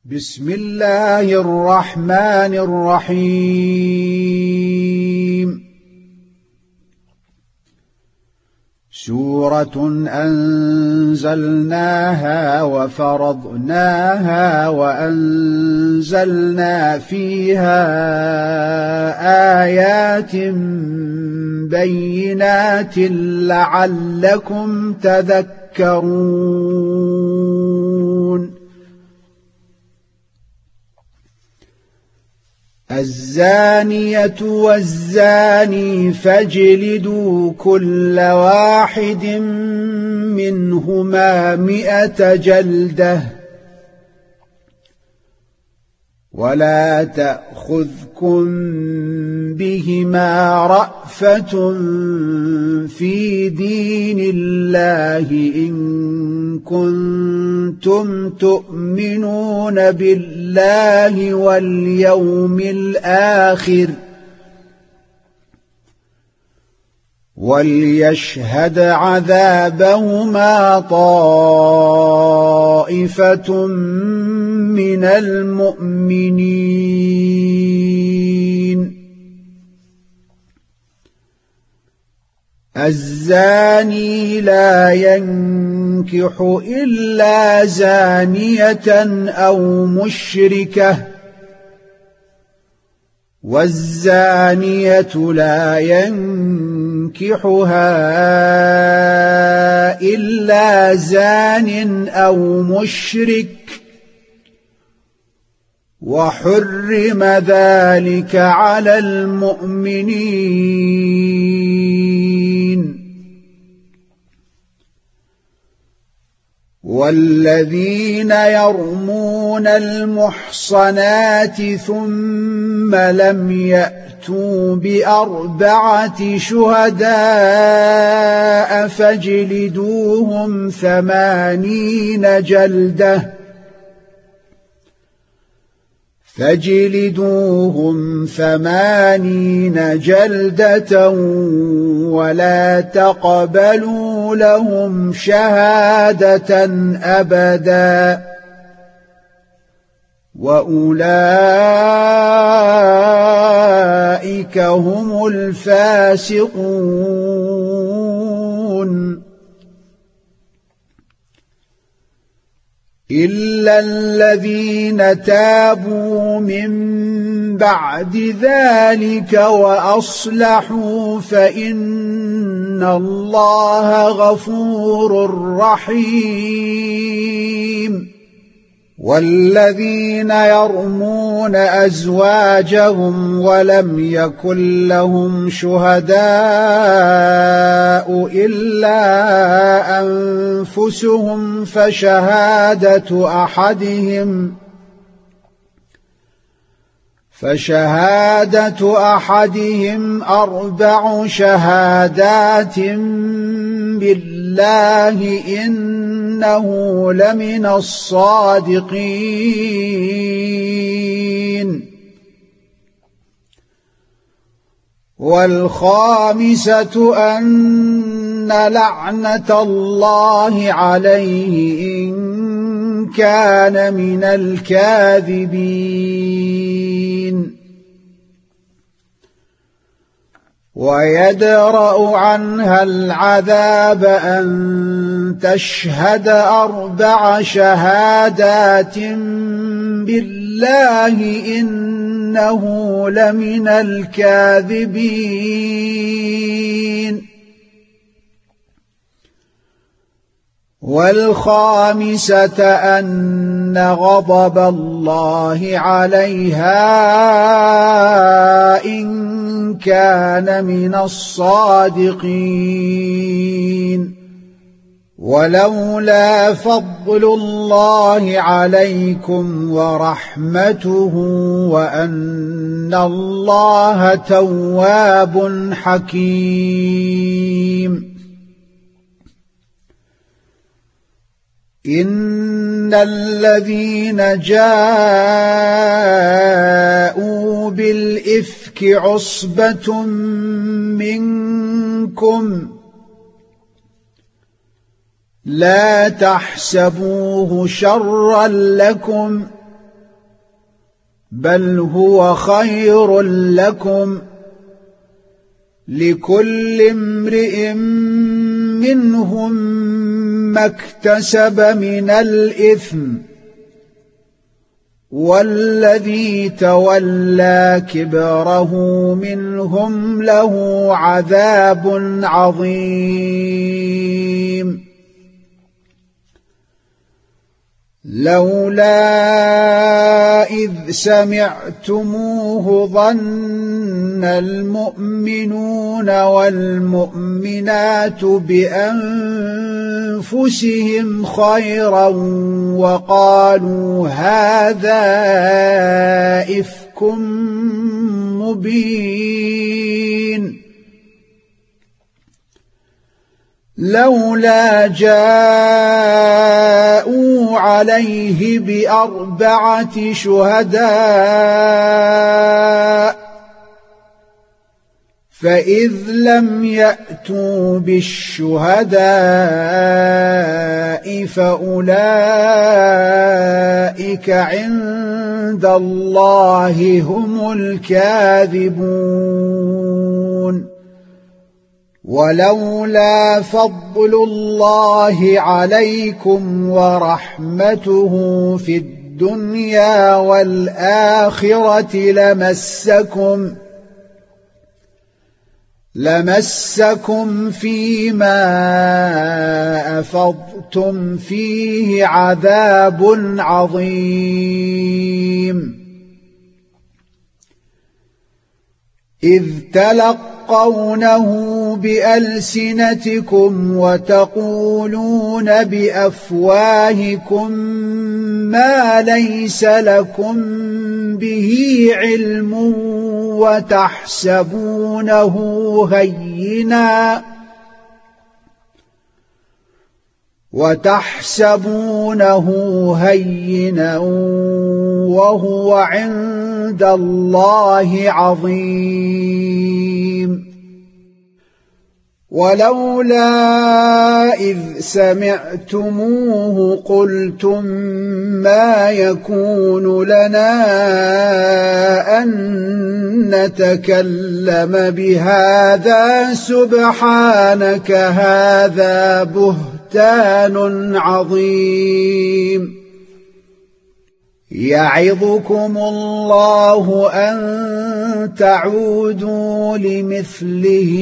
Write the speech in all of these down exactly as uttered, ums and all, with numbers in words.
بسم الله الرحمن الرحيم. سورة أنزلناها وفرضناها وأنزلنا فيها آيات بينات لعلكم تذكرون. الزانية والزاني فاجلدوا كل واحد منهما مئة جلدة ولا تأخذكم بهما رأفة في دين الله إن كنتم تؤمنون بالله واليوم الآخر وليشهد عذابهما طائفة من المؤمنين. الزاني لا ينكح إلا زانية أو مشركة والزانية لا ينكحها إلا زان أو مشرك وحرم ذلك على المؤمنين. والذين يرمون المحصنات ثم لم يأتوا بأربعة شهداء فاجلدوهم ثمانين جلدة فاجلدوهم ثمانين جلدة ولا تقبلوا لهم شهادة أبدا وأولئك هم الفاسقون. إلا الذين تابوا من بعد ذلك وأصلحوا فإن الله غفور رحيم. والذين يرمون أزواجهم ولم يكن لهم شهداء إلا أنفسهم فشهادة أحدهم فشهادة أحدهم أربع شهادات بالله إنه لمن الصادقين. والخامسة أن لعنة الله عليه إن كان من الكاذبين. ويدرأ عنها العذاب أن تشهد أربع شهادات بالله إنه لمن الكاذبين. والخامسة أن غضب الله عليها إن كان من الصادقين. ولولا فضل الله عليكم ورحمته وأن الله تواب حكيم. إن الذين جاءوا بالإفك عصبة منكم لا تحسبوه شرا لكم بل هو خير لكم لكل امرئ منهم ما اكتسب من الإثم والذي تولى كبره منهم له عذاب عظيم لولا إذ سمعتموه ظن المؤمنون والمؤمنات بأنفسهم خيرا وقالوا هذا إفك مبين لولا جاءوا عليه بأربعة شهداء فإذ لم يأتوا بالشهداء فأولئك عند الله هم الكاذبون ولولا فضل الله عليكم ورحمته في الدنيا والآخرة لمسكم لمسكم فيما أفضتم فيه عذاب عظيم إذ تلقونه بألسنتكم وتقولون بأفواهكم ما ليس لكم به علم وتحسبونه هينا وتحسبونه هينا وهو عند الله عظيم ولولا إذ سمعتموه قلتم ما يكون لنا أن نتكلم بهذا سبحانك هذا بهتان عظيم يعظكم الله أن تعودوا لمثله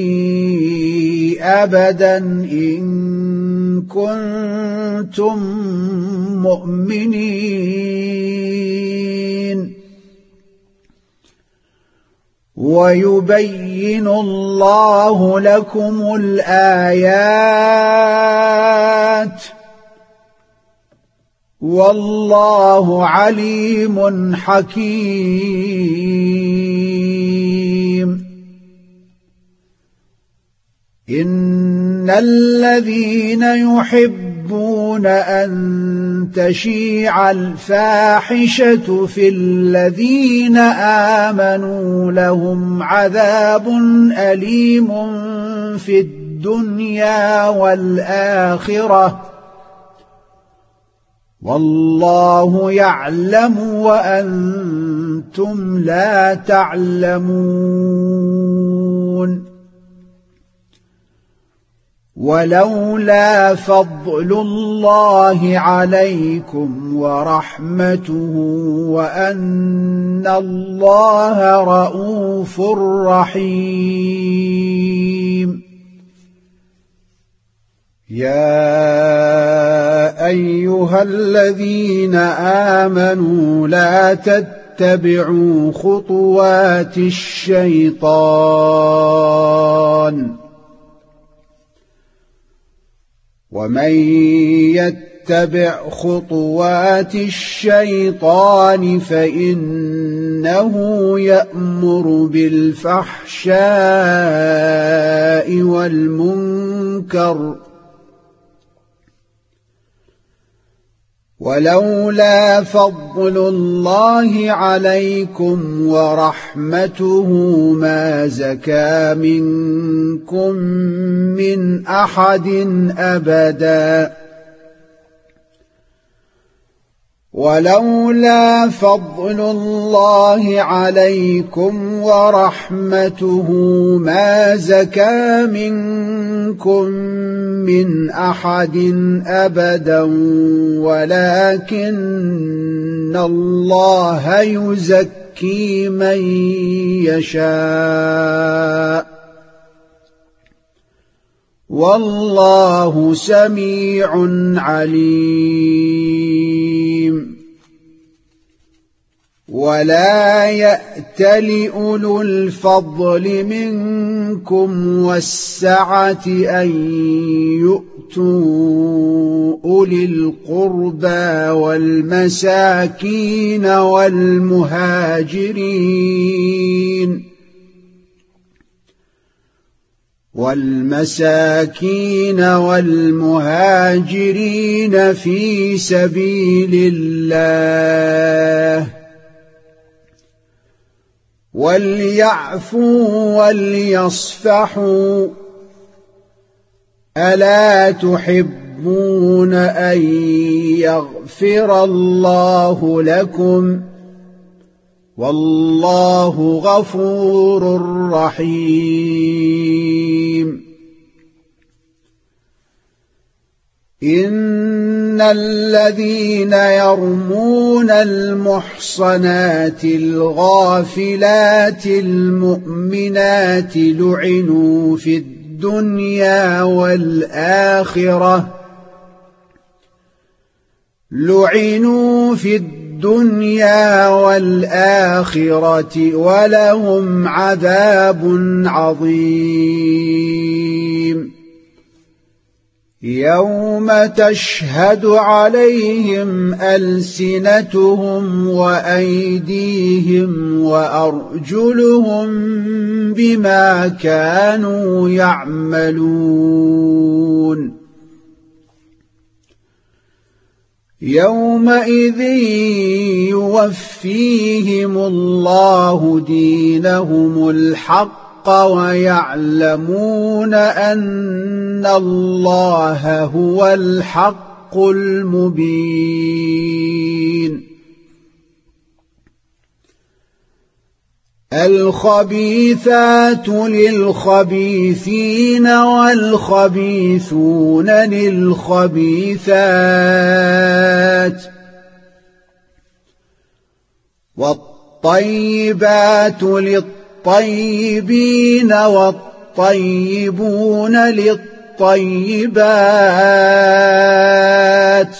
أبدا إن كنتم مؤمنين ويبين الله لكم الآيات والله عليم حكيم إن الذين يحبون أن تشيع الفاحشة في الذين آمنوا لهم عذاب أليم في الدنيا والآخرة والله يعلم وأنتم لا تعلمون ولولا فضل الله عليكم ورحمته وأن الله رءوف رحيم يا أيها الذين آمنوا لا تتبعوا خطوات الشيطان ومن يتبع خطوات الشيطان فإنه يأمر بالفحشاء والمنكر ولولا فضل الله عليكم ورحمته ما زكى منكم من أحد أبدا ولولا فضل الله عليكم ورحمته ما زكى منكم من أحد أبدا ولكن الله يزكي من يشاء والله سميع عليم. ولا يأتل أولو الفضل منكم والسعة أن يؤتوا أولي القربى والمساكين والمهاجرين والمساكين والمهاجرين في سبيل الله وليعفوا وليصفحوا ألا تحبون أن يغفر الله لكم والله غفور رحيم. إن الذين يرمون المحصنات الغافلات المؤمنات لعنوا في الدنيا والآخرة لعنوا في الدنيا والآخرة ولهم عذاب عظيم. يوم تشهد عليهم ألسنتهم وأيديهم وأرجلهم بما كانوا يعملون. يومئذ يوفيهم الله دينهم الحق ويعلمون أن الله هو الحق المبين. الخبيثات للخبيثين والخبيثون للخبيثات والطيبات للطيبين والطيبون للطيبات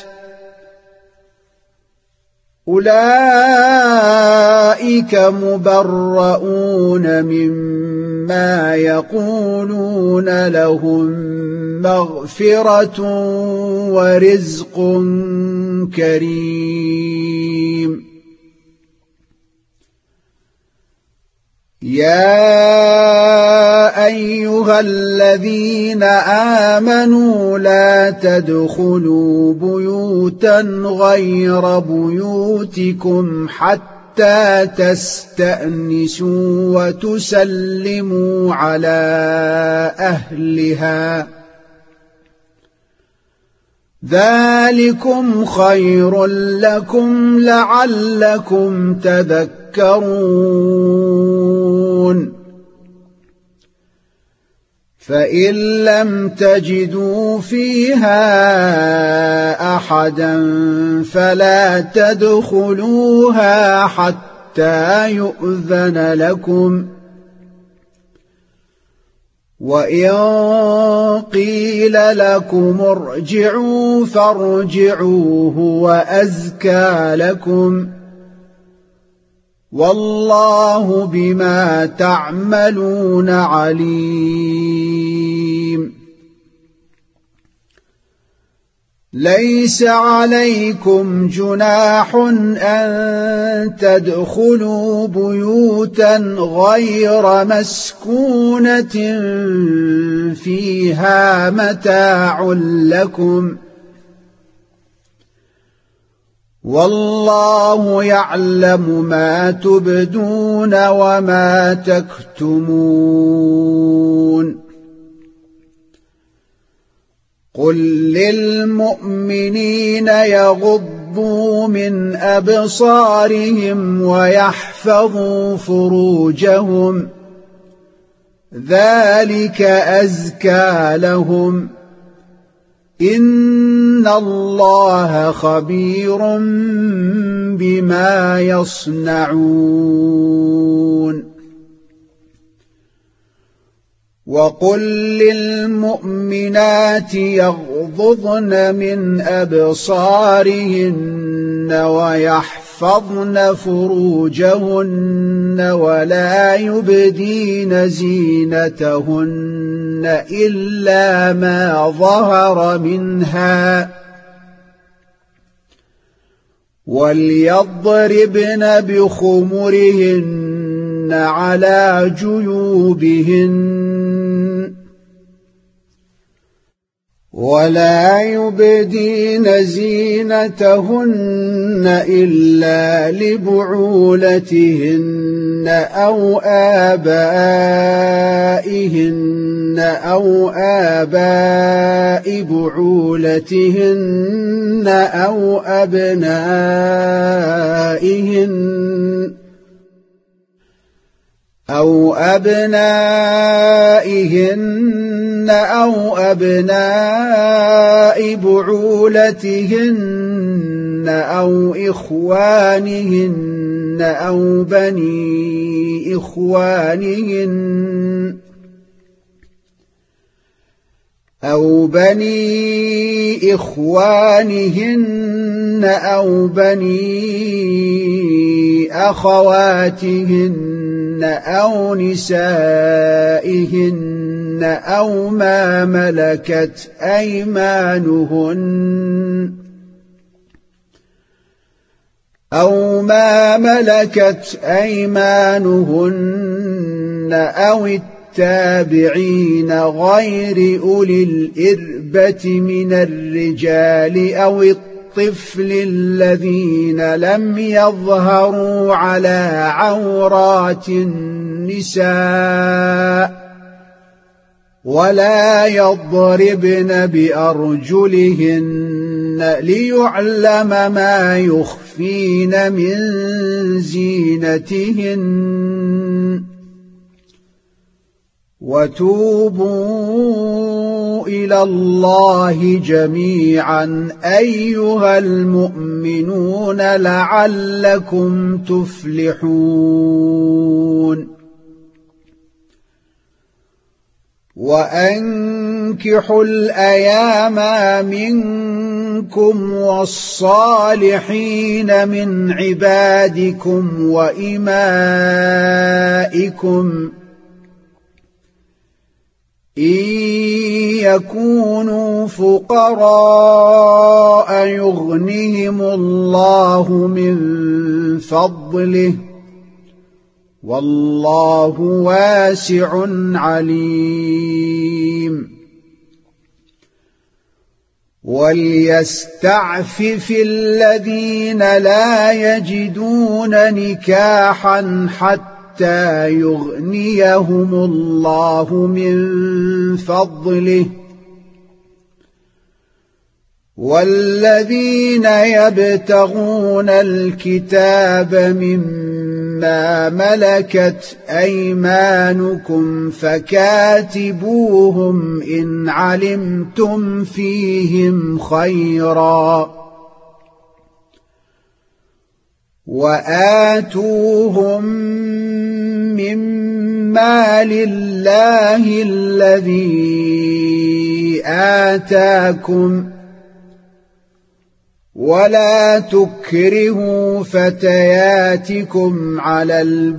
أولئك مبرؤون مما يقولون لهم مغفرة ورزق كريم. يا أيها الذين آمنوا لا تدخلوا بيوتا غير بيوتكم حتى تستأنسوا وتسلموا على أهلها ذلكم خير لكم لعلكم تذكرون. فإن لم تجدوا فيها أحدا فلا تدخلوها حتى يؤذن لكم وإن قيل لكم ارجعوا فارجعوا هو أزكى لكم والله بما تعملون عليم. ليس عليكم جناح أن تدخلوا بيوتا غير مسكونة فيها متاع لكم والله يعلم ما تبدون وما تكتمون. قل للمؤمنين يغضوا يغضوا من أبصارهم ويحفظوا فروجهم ذلك أزكى لهم إن الله خبير بما يصنعون وقل للمؤمنات يغضضن من أبصارهن ويحفظن فروجهن ولا يبدين زينتهن إلا ما ظهر منها وليضربن بخمرهن على جيوبهن ولا يبدين زينتهن إلا لبعولتهن أو آبائهن أو آباء بعولتهن أو أبنائهن أو أبنائهن أو أبناء بعولتهن أو إخوانهن أو بني إخوانهن أو بني إخوانهن أو بني أخواتهن أو نسائهن أو ما ملكت أيمانهن أو ما ملكت أيمانهن أو التابعين غير أولي الإربة من الرجال أو الطفل الذين لم يظهروا على عورات النساء ولا يضربن بأرجلهن ليعلم ما يخفين من زينتهن وتوبوا إلى الله جميعا أيها المؤمنون لعلكم تفلحون وأنكحوا الأيام منكم والصالحين من عبادكم وإمائكم إن يكونوا فقراء يغنهم الله من فضله والله واسع عليم وليستعفف الذين لا يجدون نكاحا حتى حتى يغنيهم الله من فضله والذين يبتغون الكتاب مما ملكت أيمانكم فكاتبوهم إن علمتم فيهم خيرا وآتوهم مما لله الذي آتاكم ولا تكرهوا فتياتكم على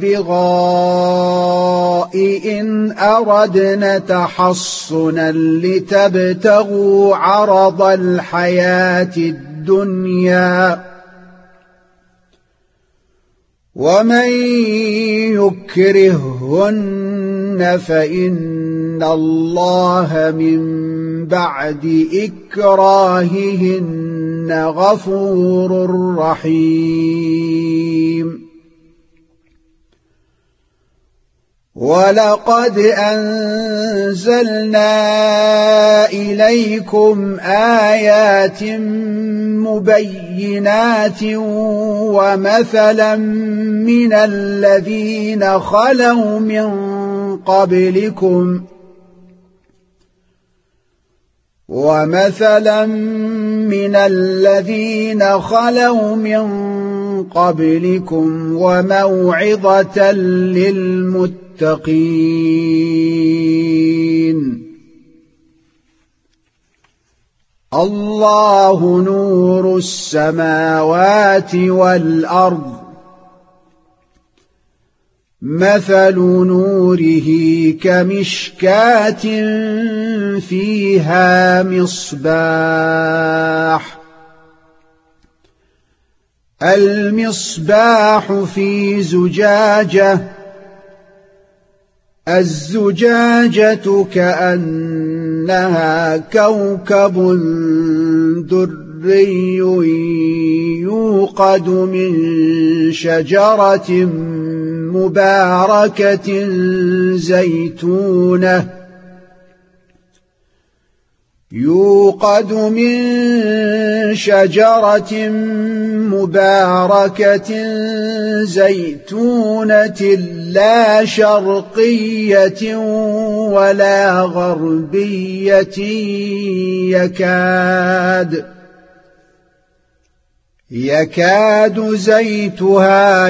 البغاء إن أردنا تحصنا لتبتغوا عرض الحياة الدنيا ومن يكرههن فإن الله من بعد إكراههن غفور رحيم ولقد أنزلنا إليكم آيات مبينات ومثلا من الذين خلوا من قبلكم ومثلا من الذين خلوا من قبلكم وموعظة للمتقين. الله نور السماوات والأرض، مثل نوره كمشكاة فيها مصباح، المصباح في زجاجة، الزجاجة كأنها كوكب دري يوقد من شجرة مباركة زيتونة يوقد من شجرة مباركة زيتونة لا شرقية ولا غربية يكاد يكاد زيتها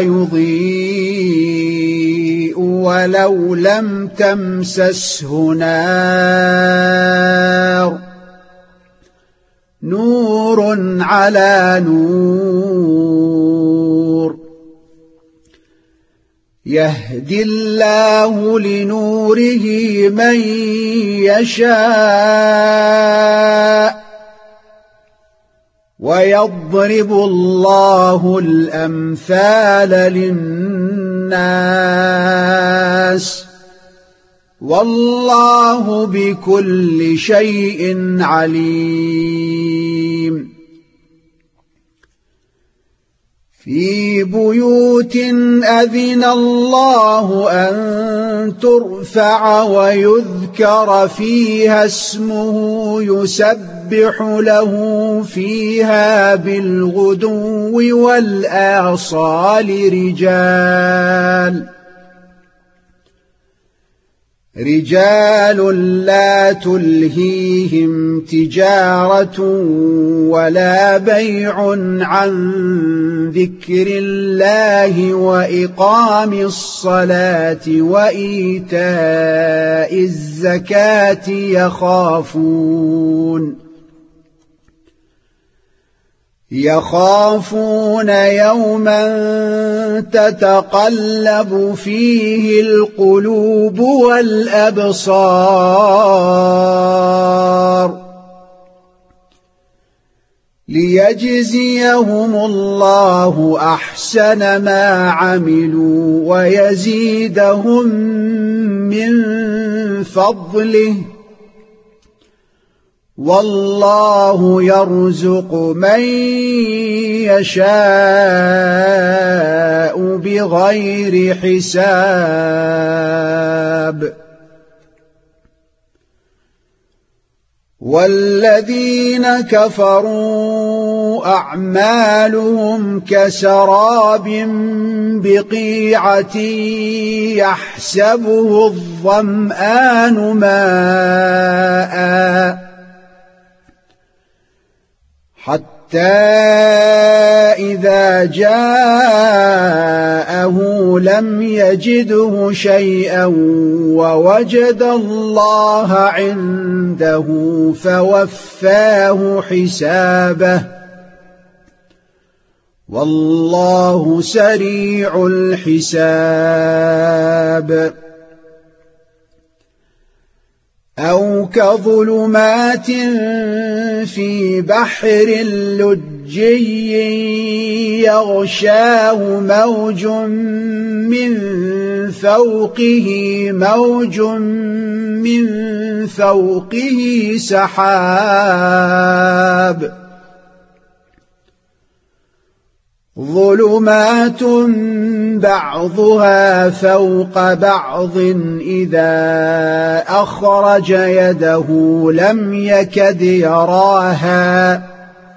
يضيء ولو لم تمسسه نار، نور على نور، يهدي الله لنوره من يشاء ويضرب الله الأمثال للناس والله بكل شيء عليم. في بيوت أذن الله أن ترفع ويذكر فيها اسمه يسبح له فيها بالغدو والآصال رجال رجال لا تلهيهم تجارة ولا بيع عن ذكر الله وإقام الصلاة وإيتاء الزكاة يخافون يخافون يوما تتقلب فيه القلوب والأبصار ليجزيهم الله أحسن ما عملوا ويزيدهم من فضله والله يرزق من يشاء بغير حساب. والذين كفروا أعمالهم كسراب بقيعة يحسبه الظمآن ماءً حتى إذا جاءه لم يجده شيئا ووجد الله عنده فوفاه حسابه والله سريع الحساب. أو كظلمات في بحر لجي يغشاه موج من فوقه موج من فوقه سحاب ظلمات بعضها فوق بعض إذا أخرج يده لم يكد يراها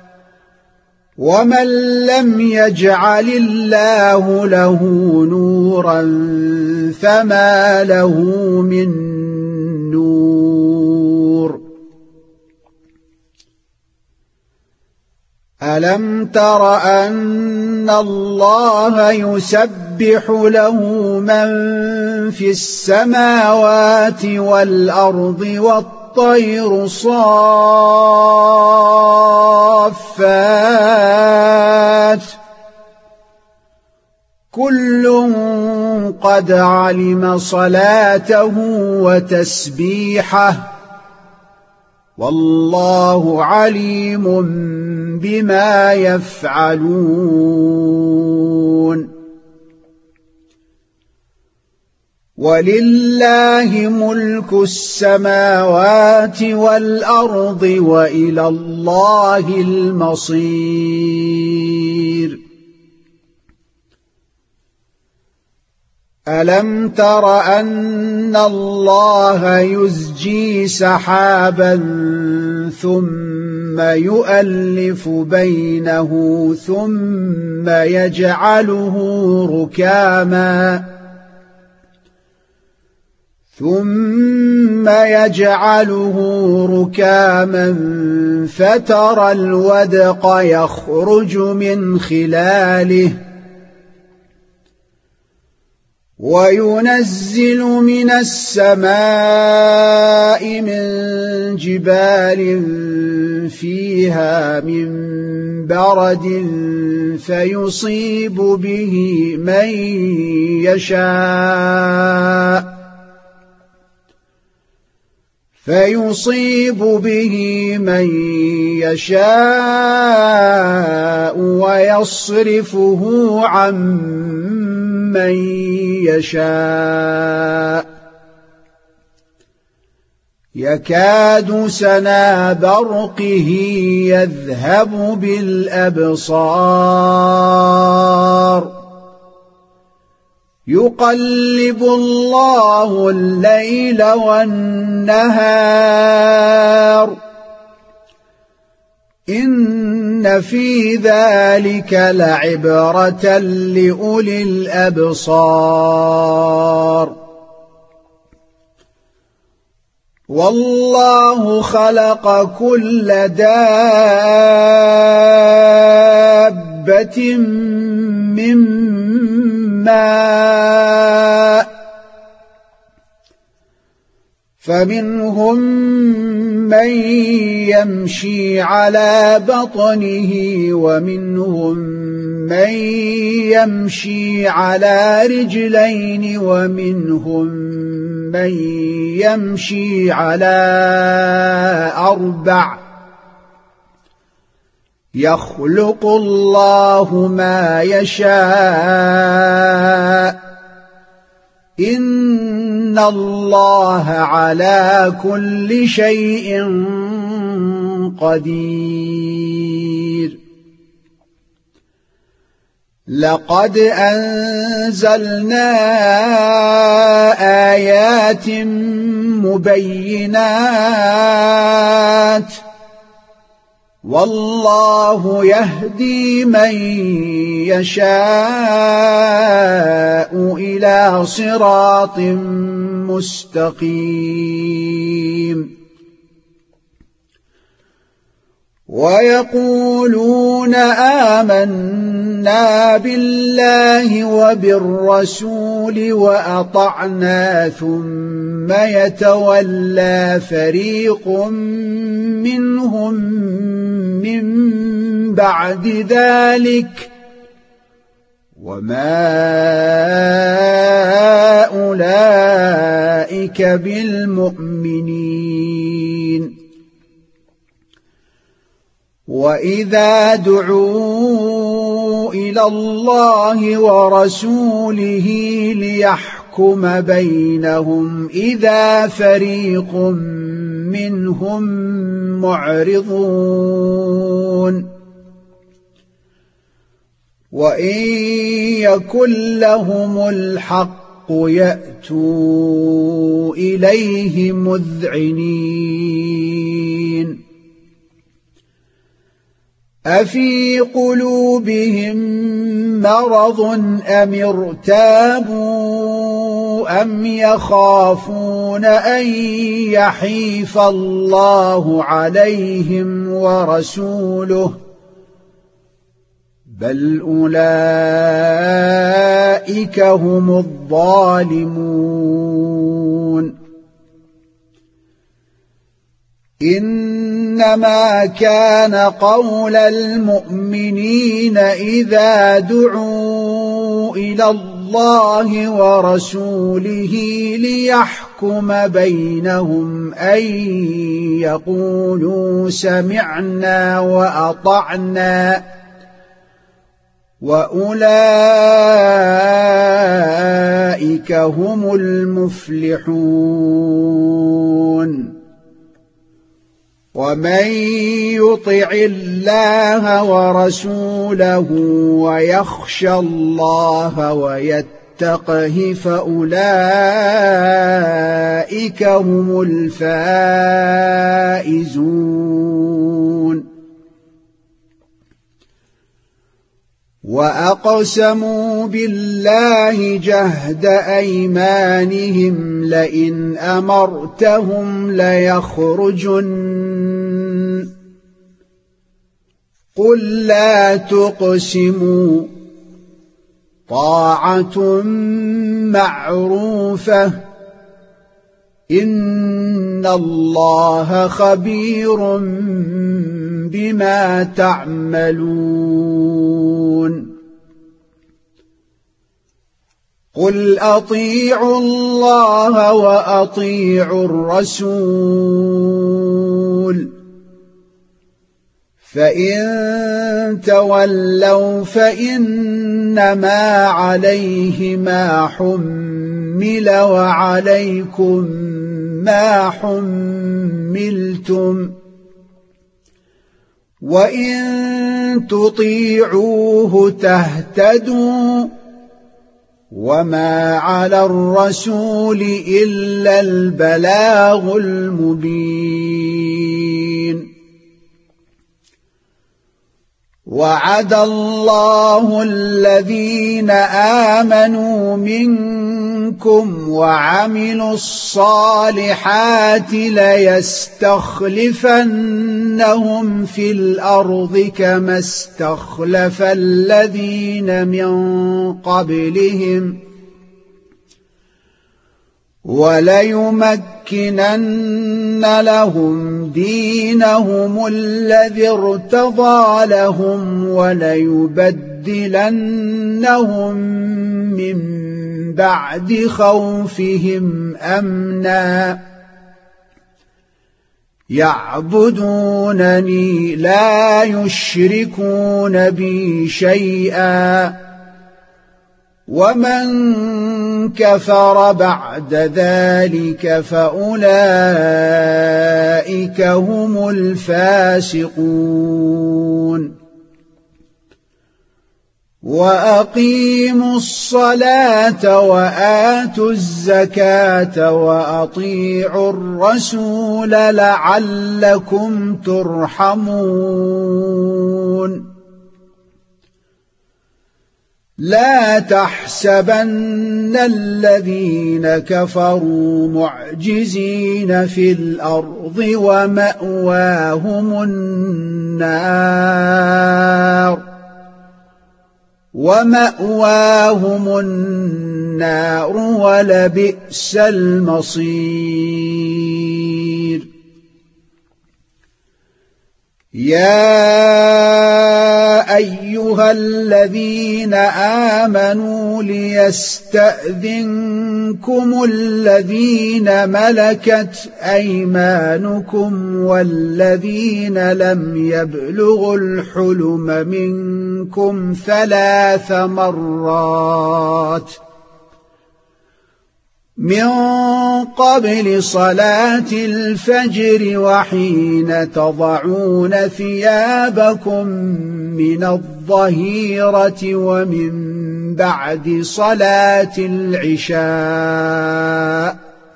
ومن لم يجعل الله له نورا فما له من نور ألم تر أن الله يسبح له من في السماوات والأرض والطير صافات كل قد علم صلاته وتسبيحه والله عليم بما يفعلون ولله ملك السماوات والأرض وإلى الله المصير ألم تر أن الله يزجي سحابا ثم يؤلف بينه ثم يجعله ركاما ثم يجعله ركاما فترى الودق يخرج من خلاله وينزل من السماء من جبال فيها من برد فيصيب به من يشاء فيصيب به من يشاء ويصرفه عن من يشاء يكاد سنا برقه يذهب بالأبصار يقلب الله الليل والنهار إن في ذلك لعبرة لأولي الأبصار والله خلق كل دابة من ماء فمنهم من يمشي على بطنه ومنهم من يمشي على رجلين ومنهم من يمشي على أربع يخلق الله ما يشاء إن الله على كل شيء قدير لقد أنزلنا آيات مبينات والله يهدي من يشاء إلى صراط مستقيم ويقولون آمنا بالله وبالرسول وأطعنا ثم يتولى فريق منهم من بعد ذلك وما أولئك بالمؤمنين وإذا دعوا إلى الله ورسوله ليحكم بينهم إذا فريق منهم معرضون وإن يكن لهم الحق يأتوا إليه مذعنين أفي قلوبهم مرض أم ارتابوا أم يخافون أن يحيف الله عليهم ورسوله بل أولئك هم الظالمون إنما كان قول المؤمنين إذا دعوا إلى الله ورسوله ليحكم بينهم أن يقولوا سمعنا وأطعنا وأولئك هم المفلحون ومن يطع الله ورسوله ويخشى الله ويتقه فأولئك هم الفائزون وأقسموا بالله جهد أيمانهم لئن أمرتهم ليخرجن قل لا تقسموا طاعة معروفة إن الله خبير بما تعملون قل أطيعوا الله وأطيعوا الرسول فإن تولوا فإنما عليه ما حمل وعليكم ما حملتم وإن تطيعوه تهتدوا وما على الرسول إلا البلاغ المبين وعد الله الذين آمنوا منكم وعملوا الصالحات ليستخلفنهم في الأرض كما استخلف الذين من قبلهم وليمكنن لهم دينهم الذي ارتضى لهم وليبدلنهم من بعد خوفهم أمنا يعبدونني لا يشركون بي شيئا ومن كفر بعد ذلك فأولئك هم الفاسقون وأقيموا الصلاة وآتوا الزكاة وأطيعوا الرسول لعلكم ترحمون لا تحسبن الذين كفروا معجزين في الأرض ومأواهم النار ومأواهم النار ولبئس المصير يا أيها الذين آمنوا ليستأذنكم الذين ملكت أيمانكم والذين لم يبلغوا الحلم منكم ثلاث مرات من قبل صلاة الفجر وحين تضعون ثيابكم من الظهيرة ومن بعد صلاة العشاء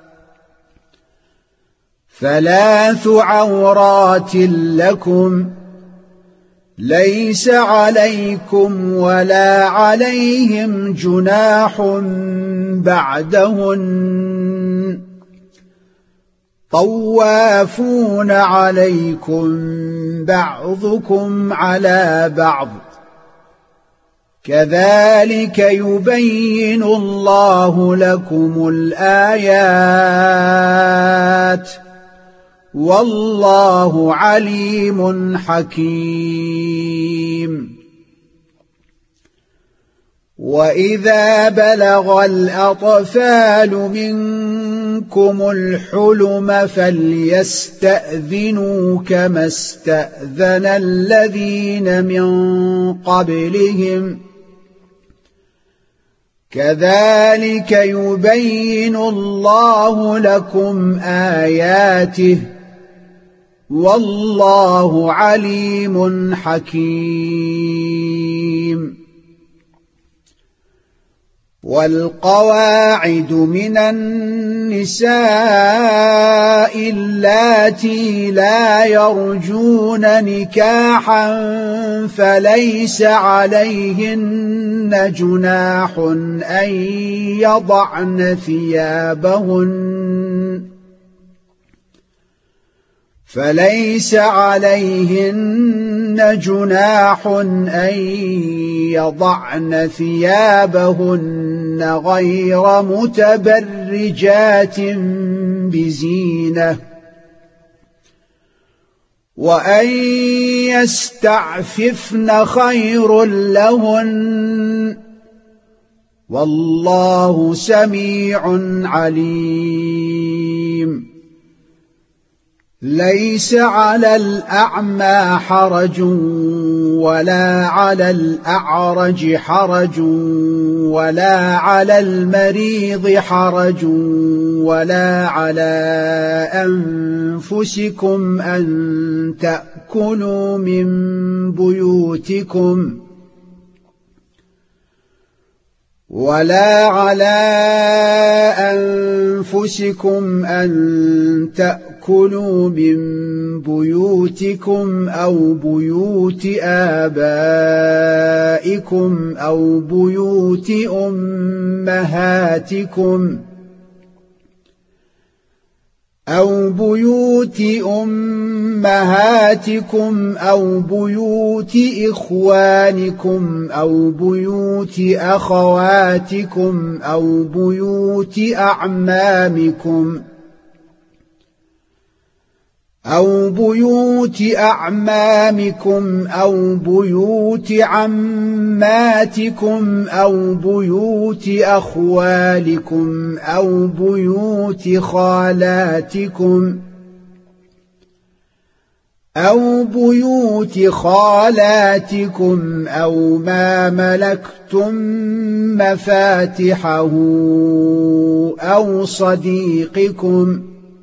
ثلاث عورات لكم ليس عليكم ولا عليهم جناح بعدهن طوافون عليكم بعضكم على بعض كذلك يبين الله لكم الآيات والله عليم حكيم. وإذا بلغ الأطفال منكم الحلم فليستأذنوا كما استأذن الذين من قبلهم كذلك يبين الله لكم آياته والله عليم حكيم. والقواعد من النساء اللاتي لا يرجون نكاحا فليس عليهن جناح أن يضعن ثيابهن فليس عليهن جناح أن يضعن ثيابهن غير متبرجات بزينة وأن يستعففن خير لهن والله سميع عليم. ليس على الأعمى حرج ولا على الأعرج حرج ولا على المريض حرج ولا على أنفسكم أن تأكلوا من بيوتكم ولا على أنفسكم أن تأكلوا من بيوتكم أو بيوت آبائكم أو بيوت أمهاتكم أو بيوت أمهاتكم أو بيوت إخوانكم أو بيوت أخواتكم أو بيوت أعمامكم أو بيوت أعمامكم أو بيوت عماتكم أو بيوت أخوالكم أو بيوت خالاتكم أو بيوت خالاتكم أو ما ملكتم مفاتحه أو صديقكم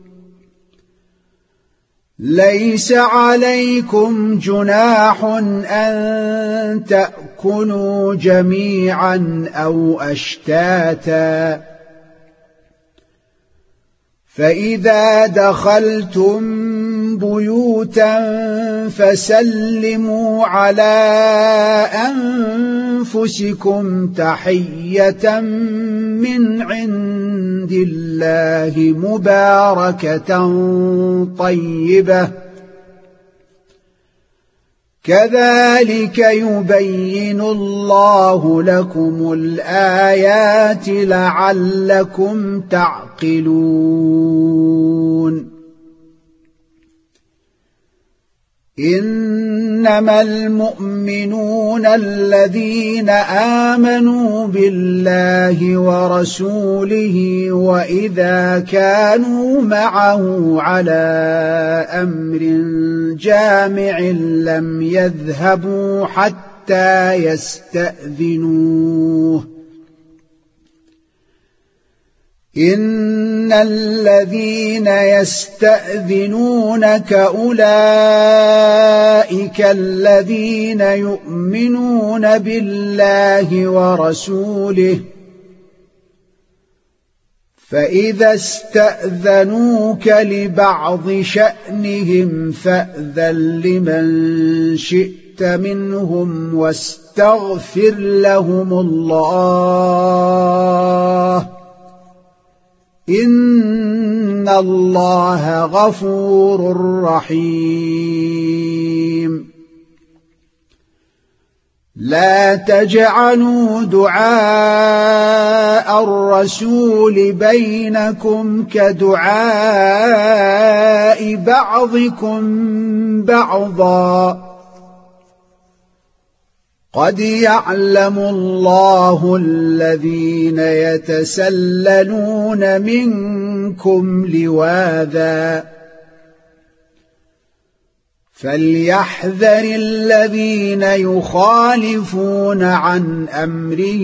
ليس عليكم جناح أن تأكلوا جميعا أو أشتاتا فإذا دخلتم بيوتا فسلموا على أنفسكم تحية من عند الله مباركة طيبة كذلك يبين الله لكم الآيات لعلكم تعقلون. إنما المؤمنون الذين آمنوا بالله ورسوله وإذا كانوا معه على أمر جامع لم يذهبوا حتى يستأذنوه إن الذين يستأذنونك أولئك الذين يؤمنون بالله ورسوله فإذا استأذنوك لبعض شأنهم فأذن لمن شئت منهم واستغفر لهم الله إن الله غفور رحيم لا تجعلوا دعاء الرسول بينكم كدعاء بعضكم بعضا قد يعلم الله الذين يتسللون منكم لواذا فليحذر الذين يخالفون عن أمره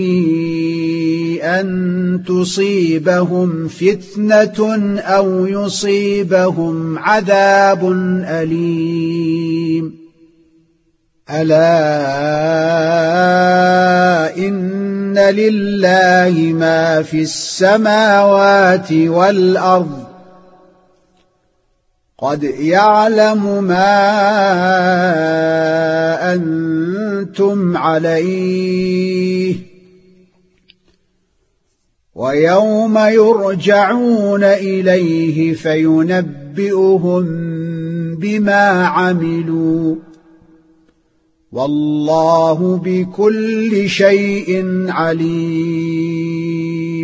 أن تصيبهم فتنة أو يصيبهم عذاب أليم ألا إن لله ما في السماوات والأرض قد يعلم ما أنتم عليه ويوم يرجعون إليه فينبئهم بما عملوا والله بكل شيء عليم